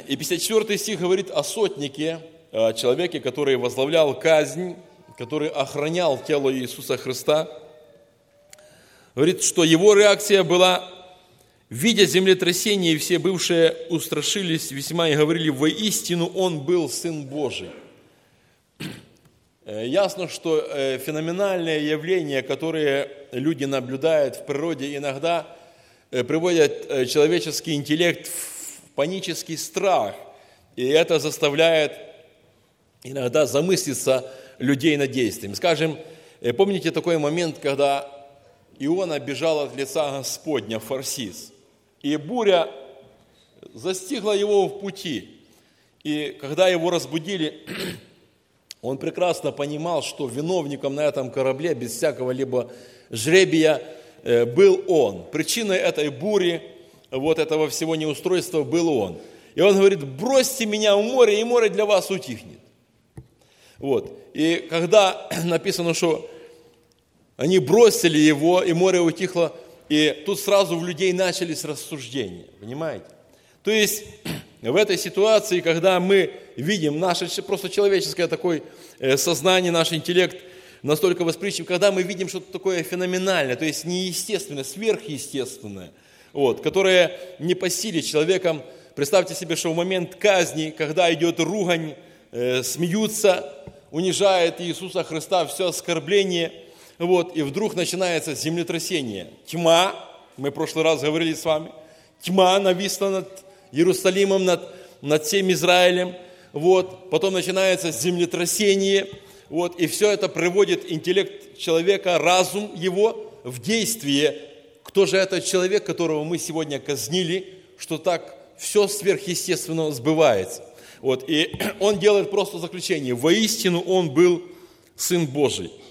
И 54 стих говорит о сотнике, о человеке, который возглавлял казнь, который охранял тело Иисуса Христа. Говорит, что его реакция была: видя землетрясение, все бывшие устрашились весьма и говорили: воистину он был Сын Божий. Ясно, что феноменальные явления, которые люди наблюдают в природе, иногда приводят человеческий интеллект в панический страх. И это заставляет иногда замыслиться людей над действием. Скажем, помните такой момент, когда Иона бежал от лица Господня в Фарсис, и буря застигла его в пути. И когда его разбудили, он прекрасно понимал, что виновником на этом корабле, без всякого либо жребия, был он. Причиной этой бури, вот этого всего неустройства был он. И он говорит: бросьте меня в море, и море для вас утихнет. Вот. И когда написано, что они бросили его, и море утихло, и тут сразу в людей начались рассуждения. Понимаете? То есть в этой ситуации, когда мы видим наше просто человеческое такое сознание, наш интеллект настолько восприимчив, когда мы видим что-то такое феноменальное, то есть неестественное, сверхъестественное, вот, которое не по силе человеком. Представьте себе, что в момент казни, когда идет ругань, смеются, унижает Иисуса Христа, все оскорбление, вот, и вдруг начинается землетрясение. Тьма, мы в прошлый раз говорили с вами, тьма нависла над Иерусалимом, над всем Израилем, вот, потом начинается землетрясение, вот, и все это приводит интеллект человека, разум его в действие. Кто же этот человек, которого мы сегодня казнили, что так все сверхъестественно сбывается? Вот, и он делает просто заключение: воистину он был Сын Божий.